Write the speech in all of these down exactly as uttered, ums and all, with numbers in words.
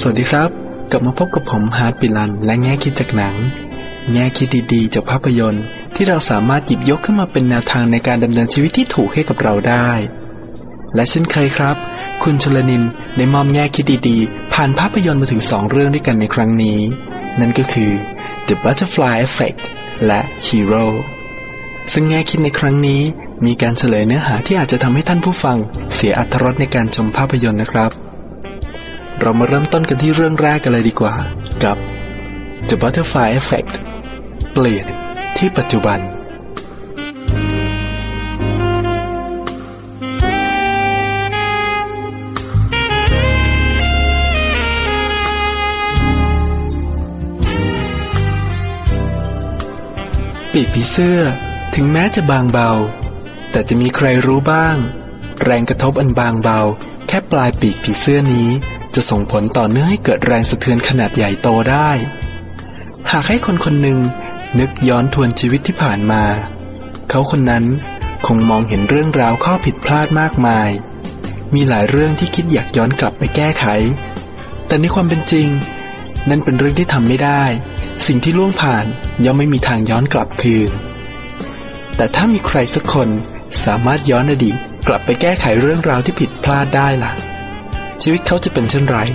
วัสดีครับกลับมาพบกับผมฮาร์ดปิลันและแง่คิดจากหนังแง่คิดดีๆจากภาพยนตร์ที่เราสามารถหยิบยกขึ้นมาเป็นแนวทางในการดำเนินชีวิตที่ถูกให้กับเราได้และเช่นเคยครับคุณชลนินได้มอบแง่คิดดีๆผ่านภาพยนตร์มาถึงสองเรื่องด้วยกันในครั้งนี้นั่นก็คือ The Butterfly Effect และ Hero ซึ่งแง่คิดในครั้งนี้มีการเฉลยเนื้อหาที่อาจจะทำให้ท่านผู้ฟังเสียอรรถรสในการชมภาพยนตร์นะครับเรามาเริ่มต้นกันที่เรื่องแรกกันเลยดีกว่ากับ The Butterfly Effect เปลี่ยนที่ปัจจุบันปีกผีเสื้อถึงแม้จะบางเบาแต่จะมีใครรู้บ้างแรงกระทบอันบางเบาแค่ปลายปีกผีเสื้อนี้จะส่งผลต่อเนื่องให้เกิดแรงสะเทือนขนาดใหญ่โตได้หากให้คนคนหนึ่งนึกย้อนทวนชีวิตที่ผ่านมาเขาคนนั้นคงมองเห็นเรื่องราวข้อผิดพลาดมากมายมีหลายเรื่องที่คิดอยากย้อนกลับไปแก้ไขแต่ในความเป็นจริงนั่นเป็นเรื่องที่ทำไม่ได้สิ่งที่ล่วงผ่านย่อมไม่มีทางย้อนกลับคืนแต่ถ้ามีใครสักคนสามารถย้อนอดีตกลับไปแก้ไขเรื่องราวที่ผิดพลาดได้ล่ะชีวิตเขาจะเป็นเช่นไร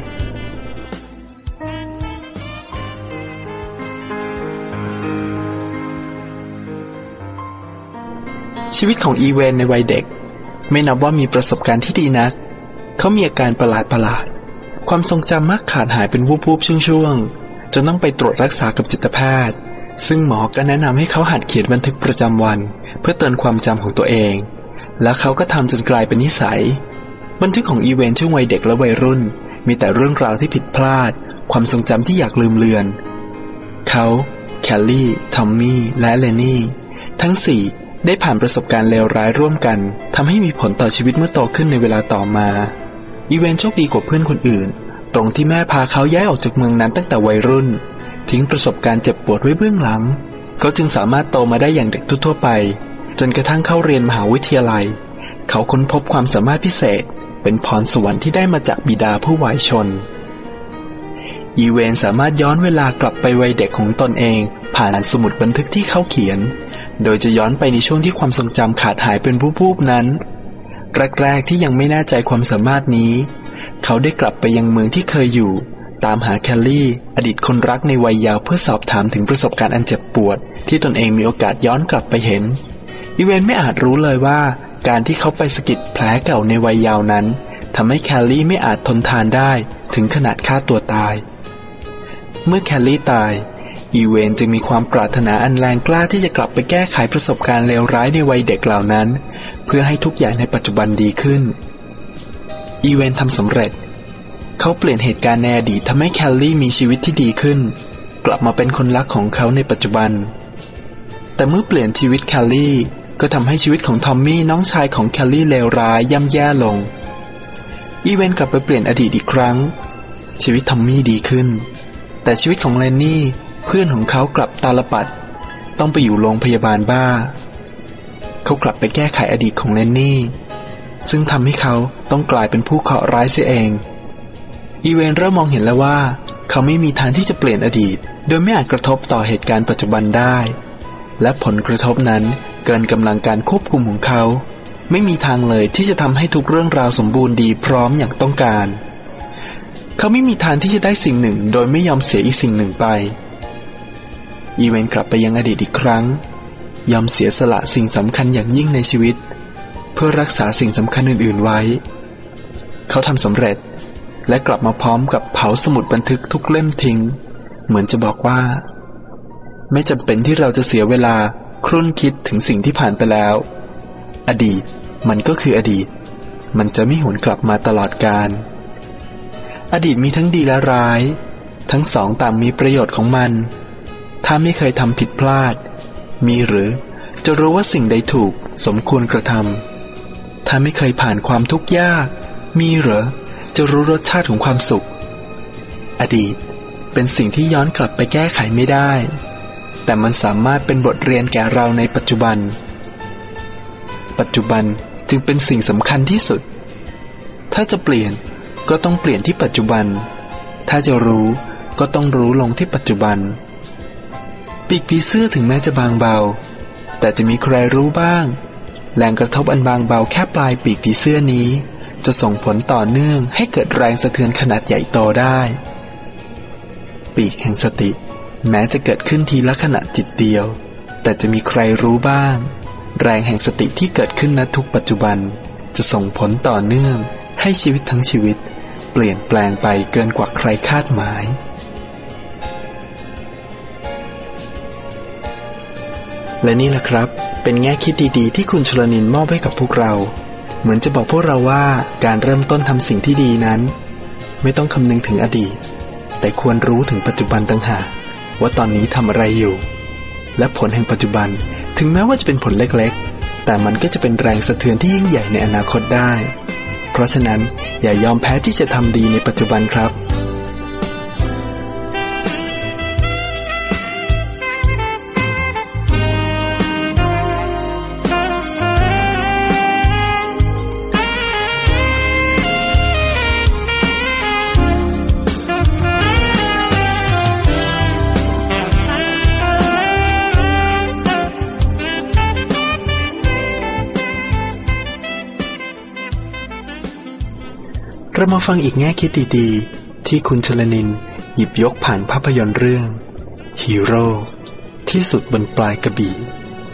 ชีวิตของอีเวนในวัยเด็กไม่นับว่ามีประสบการณ์ที่ดีนักเขามีอาการประหลาดประหลาดความทรงจำมักขาดหายเป็นวูบๆช่วงๆจนต้องไปตรวจรักษากับจิตแพทย์ซึ่งหมอก็แนะนำให้เขาหัดเขียนบันทึกประจำวันเพื่อเตือนความจำของตัวเองและเขาก็ทำจนกลายเป็นนิสัยบันทึกของอีเวนช่วงวัยเด็กและวัยรุ่นมีแต่เรื่องราวที่ผิดพลาดความทรงจำที่อยากลืมเลือนเขาแคลลี่ทอมมี่และเลนี่ทั้งสี่ได้ผ่านประสบการณ์เลวร้ายร่วมกันทำให้มีผลต่อชีวิตเมื่อโตขึ้นในเวลาต่อมาอีเวนโชคดีกว่าเพื่อนคนอื่นตรงที่แม่พาเขาย้ายออกจากเมืองนั้นตั้งแต่วัยรุ่นทิ้งประสบการณ์เจ็บปวดไว้เบื้องหลังเขาจึงสามารถโตมาได้อย่างเด็กทั่วไปจนกระทั่งเข้าเรียนมหาวิทยาลัยเขาค้นพบความสามารถพิเศษเป็นพรสวรรค์ที่ได้มาจากบิดาผู้วายชนอีเวนสามารถย้อนเวลากลับไปวัยเด็กของตนเองผ่านสมุดบันทึกที่เขาเขียนโดยจะย้อนไปในช่วงที่ความทรงจำขาดหายเป็นวูบๆนั้นแรกๆที่ยังไม่แน่ใจความสามารถนี้เขาได้กลับไปยังเมืองที่เคยอยู่ตามหาแคลลี่อดีตคนรักในวัยเยาว์เพื่อสอบถามถึงประสบการณ์อันเจ็บปวดที่ตนเองมีโอกาสย้อนกลับไปเห็นอีเวนไม่อาจรู้เลยว่าการที่เขาไปสะกิดแผลเก่าในวัยเยาว์นั้นทำให้แคลลี่ไม่อาจทนทานได้ถึงขนาดฆ่าตัวตายเมื่อแคลลี่ตายอีเวนจึงมีความปรารถนาอันแรงกล้าที่จะกลับไปแก้ไขประสบการณ์เลวร้ายในวัยเด็กเหล่านั้นเพื่อให้ทุกอย่างในปัจจุบันดีขึ้นอีเวนทำสำเร็จเขาเปลี่ยนเหตุการณ์ในอดีตทำให้แคลลี่มีชีวิตที่ดีขึ้นกลับมาเป็นคนรักของเขาในปัจจุบันแต่เมื่อเปลี่ยนชีวิตแคลลี่ก็ทำให้ชีวิตของทอมมี่น้องชายของแคลลี่เลวร้ายย่ำแย่ลงอีเวนกลับไปเปลี่ยนอดีตอีกครั้งชีวิตทอมมี่ดีขึ้นแต่ชีวิตของเลนนี่เพื่อนของเขากลับตาลปัตรต้องไปอยู่โรงพยาบาลบ้าเขากลับไปแก้ไขอดีตของเลนนี่ซึ่งทำให้เขาต้องกลายเป็นผู้เคราะห์ร้ายเสียเองอีเวนเริ่มมองเห็นแล้วว่าเขาไม่มีทางที่จะเปลี่ยนอดีตโดยไม่อาจกระทบต่อเหตุการณ์ปัจจุบันได้และผลกระทบนั้นเกินกำลังการควบคุมของเขาไม่มีทางเลยที่จะทำให้ทุกเรื่องราวสมบูรณ์ดีพร้อมอย่างต้องการเขาไม่มีทางที่จะได้สิ่งหนึ่งโดยไม่ยอมเสียอีกสิ่งหนึ่งไปอีเวนกลับไปยังอดีตอีกครั้งยอมเสียสละสิ่งสำคัญอย่างยิ่งในชีวิตเพื่อรักษาสิ่งสำคัญอื่นๆไว้เขาทำสำเร็จและกลับมาพร้อมกับเผาสมุดบันทึกทุกเล่มทิ้งเหมือนจะบอกว่าไม่จำเป็นที่เราจะเสียเวลาครุ่นคิดถึงสิ่งที่ผ่านไปแล้วอดีตมันก็คืออดีตมันจะไม่หวนกลับมาตลอดกาลอดีตมีทั้งดีและร้ายทั้งสองต่างมีประโยชน์ของมันถ้าไม่เคยทำผิดพลาดมีหรือจะรู้ว่าสิ่งใดถูกสมควรกระทำถ้าไม่เคยผ่านความทุกข์ยากมีหรือจะรู้รสชาติของความสุขอดีตเป็นสิ่งที่ย้อนกลับไปแก้ไขไม่ได้แต่มันสามารถเป็นบทเรียนแก่เราในปัจจุบันปัจจุบันจึงเป็นสิ่งสำคัญที่สุดถ้าจะเปลี่ยนก็ต้องเปลี่ยนที่ปัจจุบันถ้าจะรู้ก็ต้องรู้ลงที่ปัจจุบันปีกผีเสื้อถึงแม้จะบางเบาแต่จะมีใครรู้บ้างแรงกระทบอันบางเบาแค่ปลายปีกผีเสื้อนี้จะส่งผลต่อเนื่องให้เกิดแรงสะเทือนขนาดใหญ่โตได้ปีกแห่งสติแม้จะเกิดขึ้นทีละขณะจิตเดียวแต่จะมีใครรู้บ้างแรงแห่งสติที่เกิดขึ้นณทุกปัจจุบันจะส่งผลต่อเนื่องให้ชีวิตทั้งชีวิตเปลี่ยนแปลงไปเกินกว่าใครคาดหมายและนี่แหละครับเป็นแง่คิดดีๆที่คุณชลนินมอบให้กับพวกเราเหมือนจะบอกพวกเราว่าการเริ่มต้นทำสิ่งที่ดีนั้นไม่ต้องคำนึงถึงอดีตแต่ควรรู้ถึงปัจจุบันต่างหากว่าตอนนี้ทำอะไรอยู่และผลแห่งปัจจุบันถึงแม้ว่าจะเป็นผลเล็กๆแต่มันก็จะเป็นแรงสะเทือนที่ยิ่งใหญ่ในอนาคตได้เพราะฉะนั้นอย่ายอมแพ้ที่จะทำดีในปัจจุบันครับเรามาฟังอีกแง่คิดดีๆที่คุณชลนินหยิบยกผ่านภาพยนตร์เรื่องฮีโร่ที่สุดบนปลายกระบี่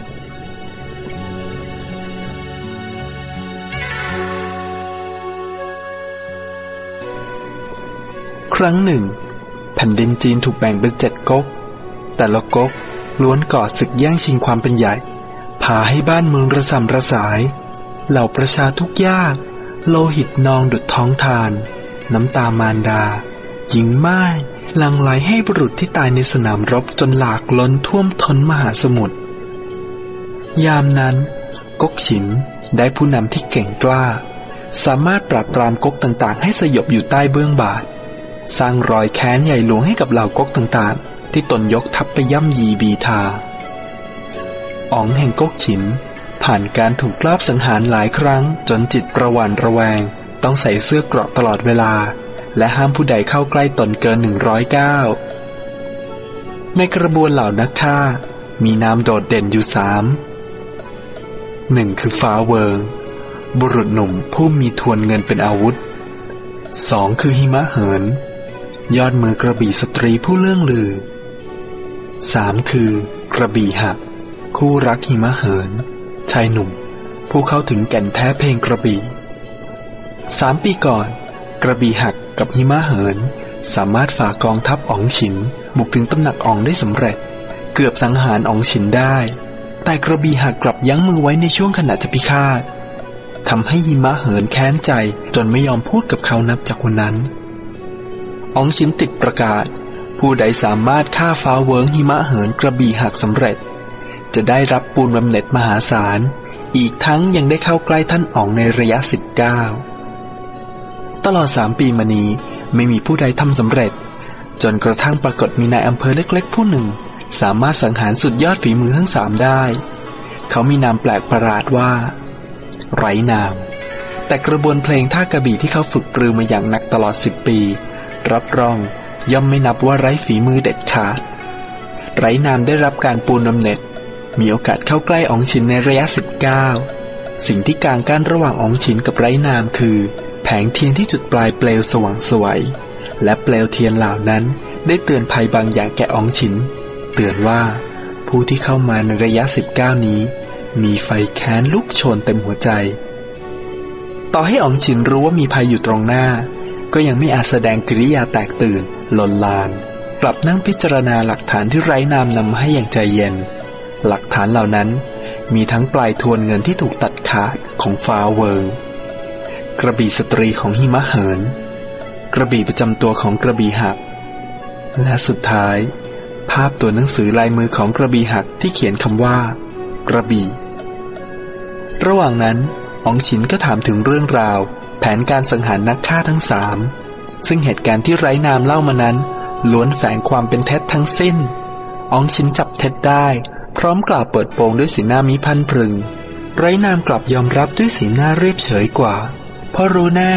ครั้งหนึ่งแผ่นดินจีนถูกแบ่งเป็นเจ็ดก๊กแต่ละก๊กล้วนก่อศึกแย่งชิงความเป็นใหญ่พาให้บ้านเมืองระส่ำระสายเหล่าประชาทุกข์ยากโลหิตนองดุจท้องทานน้ำตามารดาหญิงม่ายหลั่งไหลให้บุรุษที่ตายในสนามรบจนหลากล้นท่วมท้นมหาสมุทรยามนั้นก๊กฉินได้ผู้นำที่เก่งกล้าสามารถปราบปรามก๊กต่างๆให้สยบอยู่ใต้เบื้องบาทสร้างรอยแค้นใหญ่หลวงให้กับเหล่าก๊กต่างๆที่ตนยกทัพไปย่ำยีบีทาอ๋องแห่งก๊กฉินผ่านการถูกลอบสังหารหลายครั้งจนจิตประหวั่นระแวงต้องใส่เสื้อเกราะตลอดเวลาและห้ามผู้ใดเข้าใกล้ตนเกินหนึ่งร้อยเก้าในกระบวนเหล่านักฆ่ามีนามโดดเด่นอยู่สามหนึ่งคือฟ้าเวิงบุรุษหนุ่มผู้มีทวนเงินเป็นอาวุธสองคือหิมะเหินยอดมือกระบี่สตรีผู้เลื่องลือสามคือกระบี่หักคู่รักหิมะเหินชายหนุ่มผู้เข้าถึงแก่นแท้เพลงกระบี่สามปีก่อนกระบี่หักกับหิมะเหินสามารถฝ่ากองทัพอ๋องฉินบุกถึงตำหนักอ๋องได้สำเร็จเกือบสังหารอ๋องฉินได้แต่กระบี่หักกลับยั้งมือไว้ในช่วงขณะจะพิฆาตทำให้หิมะเหินแค้นใจจนไม่ยอมพูดกับเขานับจากวันนั้นอ๋องฉินติดประกาศผู้ใดสามารถฆ่าฟ้าเวิ้งหิมะเหินกระบี่หักสำเร็จจะได้รับปูนบำเหน็จมหาศาลอีกทั้งยังได้เข้าใกล้ท่านอ๋องในระยะสิบเก้าตลอดสามปีมานี้ไม่มีผู้ใดทำสำเร็จจนกระทั่งปรากฏมีนายอำเภอเล็กๆผู้หนึ่งสามารถสังหารสุดยอดฝีมือทั้งสามได้เขามีนามแปลกประหลาดว่าไร้นามแต่กระบวนเพลงท่ากระบี่ที่เขาฝึกปรือมาอย่างหนักตลอดสิบปีรับรองย่อมไม่นับว่าไร้ฝีมือเด็ดขาดไร้นามได้รับการปูนบำเหน็จมีโอกาสเข้าใกล้อ๋องฉินในระยะสิบเก้าสิ่งที่กางกั้นระหว่างอ๋องฉินกับไร้นามคือแผงเทียนที่จุดปลายเปลวสว่างไสวและเปลวเทียนเหล่านั้นได้เตือนภัยบางอย่างแก่อ๋องฉินเตือนว่าผู้ที่เข้ามาในระยะสิบเก้านี้มีไฟแค้นลุกโชนเต็มหัวใจต่อให้อ๋องฉินรู้ว่ามีภัยอยู่ตรงหน้าก็ยังไม่อาจแสดงกิริยาแตกตื่นลนลานกลับนั่งพิจารณาหลักฐานที่ไร้นามนำมาให้อย่างใจเย็นหลักฐานเหล่านั้นมีทั้งปลายทวนเงินที่ถูกตัดขาดของฟ้าเวิงกระบี่สตรีของหิมะเหินกระบี่ประจำตัวของกระบี่หักและสุดท้ายภาพตัวหนังสือลายมือของกระบี่หักที่เขียนคำว่ากระบี่ระหว่างนั้นอ๋องฉินก็ถามถึงเรื่องราวแผนการสังหารนักฆ่าทั้งสามซึ่งเหตุการณ์ที่ไร้นามเล่ามานั้นล้วนแฝงความเป็นเท็จทั้งสิ้นอ๋องฉินจับเท็จได้พร้อมกล่าวเปิดโปงด้วยสีหน้ามิพันพรึงไร้นามกลับยอมรับด้วยสีหน้าเรียบเฉยกว่าเพราะรู้แน่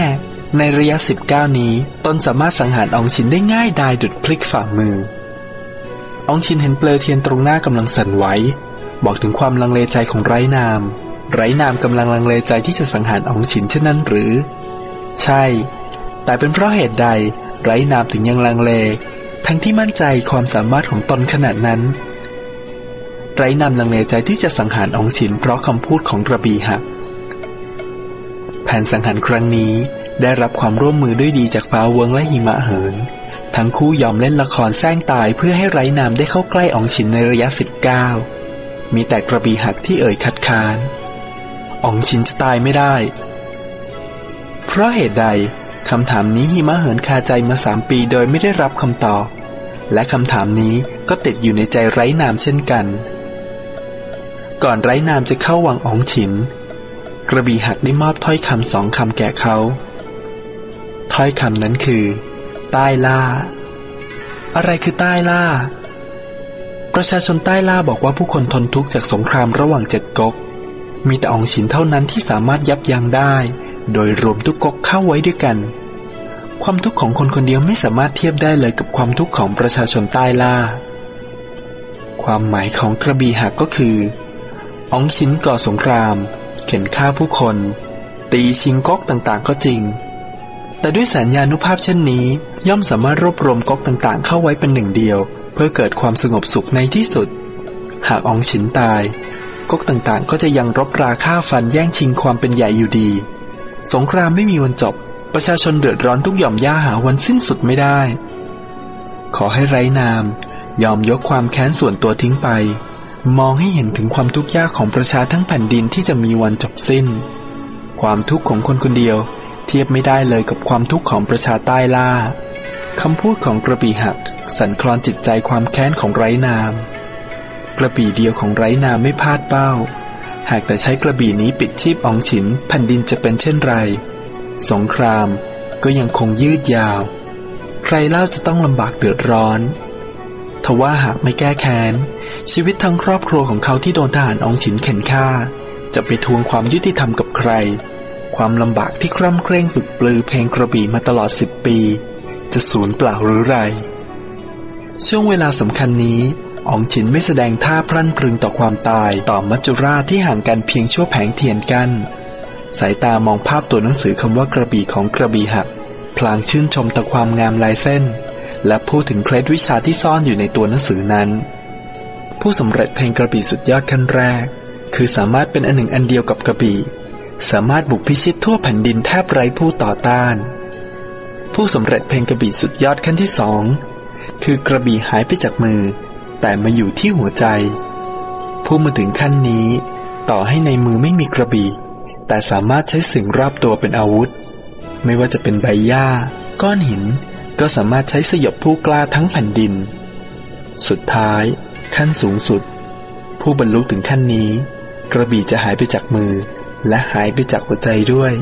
ในระยะสิบเก้านี้ตนสามารถสังหารอองชินได้ง่ายดายดุจพลิกฝ่ามืออองชินเห็นเปลวเทียนตรงหน้ากำลังสั่นไหวบอกถึงความลังเลใจของไร้นามไร้นามกำลังลังเลใจที่จะสังหารอองชินเช่นนั้นหรือใช่แต่เป็นเพราะเหตุใดไร้นามถึงยังลังเลทั้งที่มั่นใจความสามารถของตนขนาดนั้นไร้นามลังเลใจที่จะสังหารอองชินเพราะคำพูดของกระบี่หักแผนสังหารครั้งนี้ได้รับความร่วมมือด้วยดีจากฟ้าเวิงและหิมะเหินทั้งคู่ยอมเล่นละครแซงตายเพื่อให้ไร้นามได้เข้าใกล้อองชินในระยะสิบเก้ามีแต่กระบี่หักที่เอ่ยคัดค้านอองชินจะตายไม่ได้เพราะเหตุใดคำถามนี้หิมะเหินคาใจมาสามปีโดยไม่ได้รับคำตอบและคำถามนี้ก็ติดอยู่ในใจไร้นามเช่นกันก่อนไร้นามจะเข้าวังอองฉินกระบี่หักได้มอบถ้อยคำสองคำแก่เขาถ้อยคำนั้นคือใต้ล่าอะไรคือใต้ล่าประชาชนใต้ล่าบอกว่าผู้คนทนทุกข์จากสงครามระหว่างเจ็ดก๊กมีแต่อองฉินเท่านั้นที่สามารถยับยั้งได้โดยรวมทุกก๊กเข้าไว้ด้วยกันความทุกข์ของคนคนเดียวไม่สามารถเทียบได้เลยกับความทุกข์ของประชาชนใต้ล่าความหมายของกระบี่หักก็คืออองฉินก่อสงครามเข็นฆ่าผู้คนตีชิงก๊กต่างๆก็จริงแต่ด้วยสัญญานุภาพเช่นนี้ย่อมสามารถรวบรวมก๊กต่างๆเข้าไว้เป็นหนึ่งเดียวเพื่อเกิดความสงบสุขในที่สุดหากอองฉินตายก๊กต่างๆก็จะยังรบราฆ่าฟันแย่งชิงความเป็นใหญ่อยู่ดีสงครามไม่มีวันจบประชาชนเดือดร้อนทุกหย่อมย่าหาวันสิ้นสุดไม่ได้ขอให้ไร้นามยอมยกความแค้นส่วนตัวทิ้งไปมองให้เห็นถึงความทุกข์ยากของประชาทั้งแผ่นดินที่จะมีวันจบสิ้นความทุกข์ของคนคนเดียวเทียบไม่ได้เลยกับความทุกข์ของประชาใต้ล่าคำพูดของกระบี่หักสั่นคลอนจิตใจความแค้นของไร้นามกระบี่เดียวของไร้นามไม่พลาดเป้าหากแต่ใช้กระบี่นี้ปิดชีพอองฉินแผ่นดินจะเป็นเช่นไรสงครามก็ยังคงยืดยาวใครเล่าจะต้องลำบากเดือดร้อนทว่าหากไม่แก้แค้นชีวิตทั้งครอบครัวของเขาที่โดนทหารอองฉินเข็นฆ่าจะไปทวงความยุติธรรมกับใครความลำบากที่คร่ำเคร่งฝึกปลือเพลงกระบี่มาตลอดสิบปีจะสูญเปล่าหรือไรช่วงเวลาสำคัญนี้อองฉินไม่แสดงท่าพรั่นพรึงต่อความตายต่อมัจจุราชที่ห่างกันเพียงชั่วแผงเทียนกันสายตามองภาพตัวหนังสือคำว่ากระบี่ของกระบี่หักพลางชื่นชมต่อความงามลายเส้นและพูดถึงเคล็ดวิชาที่ซ่อนอยู่ในตัวหนังสือนั้นผู้สำเร็จเพลงกระบี่สุดยอดขั้นแรกคือสามารถเป็นอันหนึ่งอันเดียวกับกระบี่สามารถบุกพิชิตทั่วแผ่นดินแทบไร้ผู้ต่อต้านผู้สำเร็จเพลงกระบี่สุดยอดขั้นที่สองคือกระบี่หายไปจากมือแต่มาอยู่ที่หัวใจผู้มาถึงขั้นนี้ต่อให้ในมือไม่มีกระบี่แต่สามารถใช้สิ่งรอบตัวเป็นอาวุธไม่ว่าจะเป็นใบหญ้าก้อนหินก็สามารถใช้สยบผู้กล้าทั้งแผ่นดินสุดท้ายขั้นสูงสุดผู้บรรลุถึงขั้นนี้กระบี่จะหายไปจากมือและหายไปจากหัวใจด้วย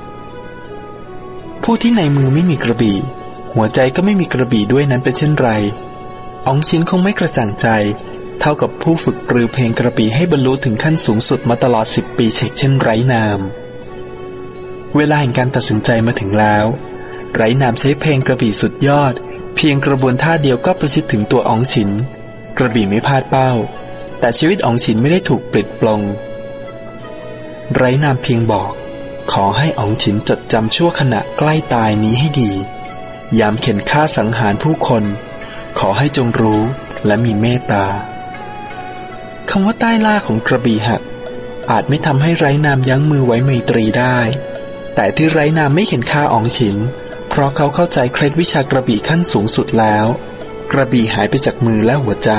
ผู้ที่ในมือไม่มีกระบี่หัวใจก็ไม่มีกระบี่ด้วยนั้นเป็นเช่นไรอองฉินคงไม่กระจ่างใจเท่ากับผู้ฝึกปรือเพลงกระบี่ให้บรรลุถึงขั้นสูงสุดมาตลอดสิบปีเช่นไร้นามเวลาแห่งการตัดสินใจมาถึงแล้วไร้นามใช้เพลงกระบี่สุดยอดเพียงกระบวนท่าเดียวก็ประชิดถึงตัวอองฉินกระบี่ไม่พลาดเป้าแต่ชีวิตอองฉินไม่ได้ถูกปลิดปลงไร้นามเพียงบอกขอให้อองฉินจดจำชั่วขณะใกล้ตายนี้ให้ดียามเข็นฆ่าสังหารผู้คนขอให้จงรู้และมีเมตตาคำว่าใต้ล่าของกระบี่หักอาจไม่ทำให้ไร้นามยั้งมือไว้ไมตรีได้แต่ที่ไร้นามไม่เข็นฆ่าอองฉินเพราะเขาเข้าใจเคล็ดวิชากระบี่ขั้นสูงสุดแล้วกระบี่หายไปจากมือและหัวใจ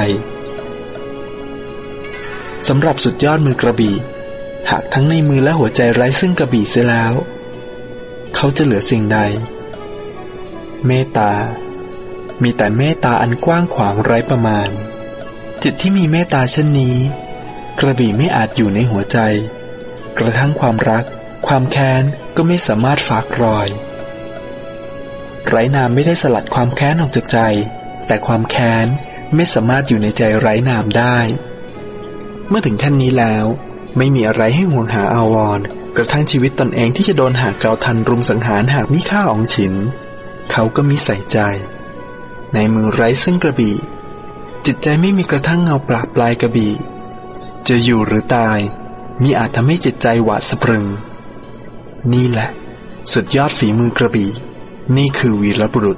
สำหรับสุดยอดมือกระบี่หากทั้งในมือและหัวใจไร้ซึ่งกระบี่เสียแล้วเขาจะเหลือสิ่งใดเมตตามีแต่เมตตาอันกว้างขวางไร้ประมาณจิตที่มีเมตตาเช่นนี้กระบี่ไม่อาจอยู่ในหัวใจกระทั่งความรักความแค้นก็ไม่สามารถฝากรอยไร้นามไม่ได้สลัดความแค้นออกจากใจแต่ความแค้นไม่สามารถอยู่ในใจไร้นามได้เมื่อถึงขั้นนี้แล้วไม่มีอะไรให้ห่วงหาอาวรณ์กระทั่งชีวิตตนเองที่จะโดนหากเกาทันรุมสังหารหากมิฆ่าอองฉินเขาก็มิใส่ใจในมือไร้ซึ่งกระบี่จิตใจไม่มีกระทั่งเงาปราบปลายกระบี่จะอยู่หรือตายมิอาจทำให้จิตใจหวาดสะพรึงนี่แหละสุดยอดฝีมือกระบี่นี่คือวีรบุรุษ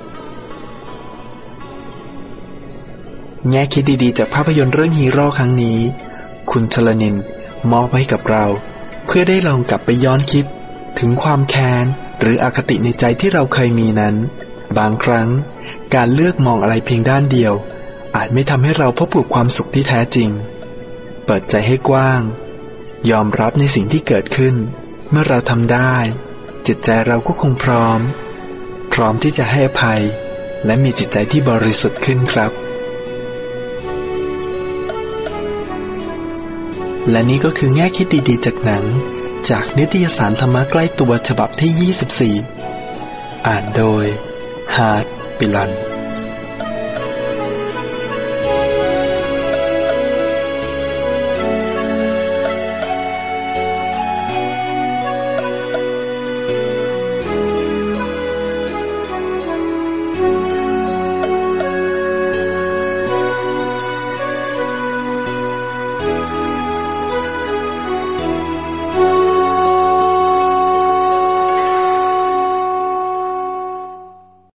แง่คิดดีๆจากภาพยนตร์เรื่องฮีโร่ครั้งนี้คุณชลนินมอบให้กับเราเพื่อได้ลองกลับไปย้อนคิดถึงความแค้นหรืออคติในใจที่เราเคยมีนั้นบางครั้งการเลือกมองอะไรเพียงด้านเดียวอาจไม่ทำให้เราพบกับความสุขที่แท้จริงเปิดใจให้กว้างยอมรับในสิ่งที่เกิดขึ้นเมื่อเราทำได้จิตใจเราก็คงพร้อมพร้อมที่จะให้อภัยและมีจิตใจที่บริสุทธิ์ขึ้นครับและนี่ก็คือแง่คิดดีๆจากหนังจากนิตยสารธรรมะใกล้ตัวฉบับที่ยี่สิบสี่อ่านโดยฮาร์ดปิลัน